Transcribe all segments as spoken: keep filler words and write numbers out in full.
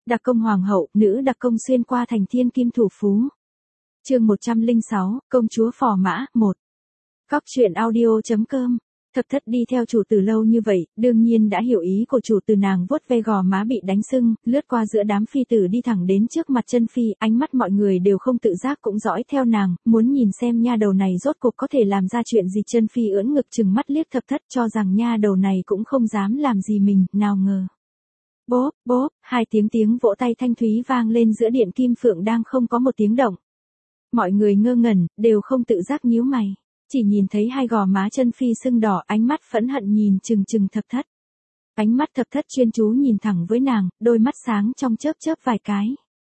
Đặc công hoàng hậu, nữ đặc công xuyên qua thành thiên kim thủ phú. Chương một trăm lẻ sáu, công chúa phò mã, một. Cóc truyện audio chấm com. Thập Thất đi theo chủ tử lâu như vậy, đương nhiên đã hiểu ý của chủ tử. Nàng vuốt ve gò má bị đánh sưng, lướt qua giữa đám phi tử đi thẳng đến trước mặt chân phi, ánh mắt mọi người đều không tự giác cũng dõi theo nàng, muốn nhìn xem nha đầu này rốt cuộc có thể làm ra chuyện gì. Chân phi ưỡn ngực chừng mắt liếc Thập Thất, cho rằng nha đầu này cũng không dám làm gì mình, nào ngờ. Bốp, bốp, hai tiếng tiếng vỗ tay thanh thúy vang lên giữa điện kim phượng đang không có một tiếng động. Mọi người ngơ ngẩn, đều không tự giác nhíu mày. Chỉ nhìn thấy hai gò má chân phi sưng đỏ, ánh mắt phẫn hận nhìn chừng chừng Thập Thất. Ánh mắt Thập Thất chuyên chú nhìn thẳng với nàng, đôi mắt sáng trong chớp chớp vài cái.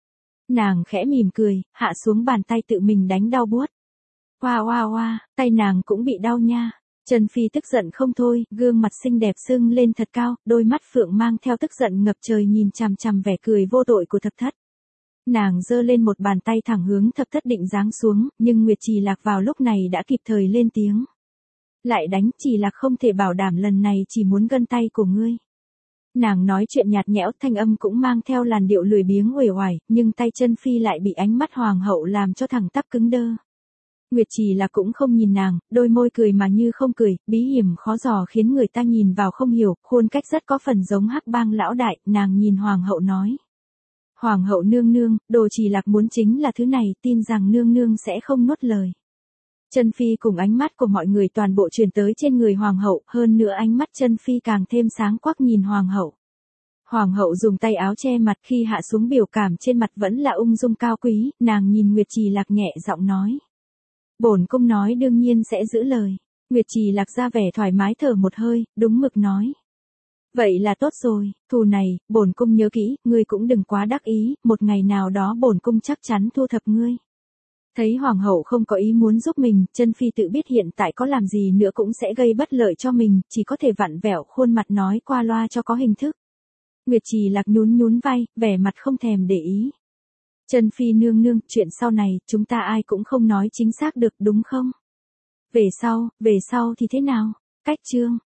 Nàng khẽ mỉm cười, hạ xuống bàn tay tự mình đánh đau buốt. Oa oa oa, tay nàng cũng bị đau nha. Chân phi tức giận không thôi, gương mặt xinh đẹp sưng lên thật cao, đôi mắt phượng mang theo tức giận ngập trời nhìn chằm chằm vẻ cười vô tội của Thập Thất. Nàng giơ lên một bàn tay thẳng hướng Thập Thất định giáng xuống, nhưng Nguyệt Trì Lạc vào lúc này đã kịp thời lên tiếng. Lại đánh, Trì Lạc không thể bảo đảm lần này chỉ muốn gân tay của ngươi. Nàng nói chuyện nhạt nhẽo, thanh âm cũng mang theo làn điệu lười biếng uể oải, nhưng tay chân phi lại bị ánh mắt hoàng hậu làm cho thẳng tắp cứng đơ. Nguyệt Trì Lạc cũng không nhìn nàng, đôi môi cười mà như không cười, bí hiểm khó dò khiến người ta nhìn vào không hiểu, khuôn cách rất có phần giống Hắc Bang lão đại. Nàng nhìn hoàng hậu nói. Hoàng hậu nương nương, đồ Trì Lạc muốn chính là thứ này, tin rằng nương nương sẽ không nuốt lời. Chân phi cùng ánh mắt của mọi người toàn bộ chuyển tới trên người hoàng hậu, hơn nữa ánh mắt chân phi càng thêm sáng quắc nhìn hoàng hậu. Hoàng hậu dùng tay áo che mặt, khi hạ xuống biểu cảm trên mặt vẫn là ung dung cao quý. Nàng nhìn Nguyệt Trì Lạc nhẹ giọng nói. Bổn cung nói đương nhiên sẽ giữ lời. Nguyệt Trì Lạc ra vẻ thoải mái thở một hơi, đúng mực nói. Vậy là tốt rồi, thù này, bổn cung nhớ kỹ, ngươi cũng đừng quá đắc ý, một ngày nào đó bổn cung chắc chắn thu thập ngươi. Thấy hoàng hậu không có ý muốn giúp mình, chân phi tự biết hiện tại có làm gì nữa cũng sẽ gây bất lợi cho mình, chỉ có thể vặn vẹo khuôn mặt nói qua loa cho có hình thức. Nguyệt Trì Lạc nhún nhún vai, vẻ mặt không thèm để ý. Chân phi nương nương, chuyện sau này, chúng ta ai cũng không nói chính xác được đúng không? Về sau, về sau thì thế nào? Cách chương.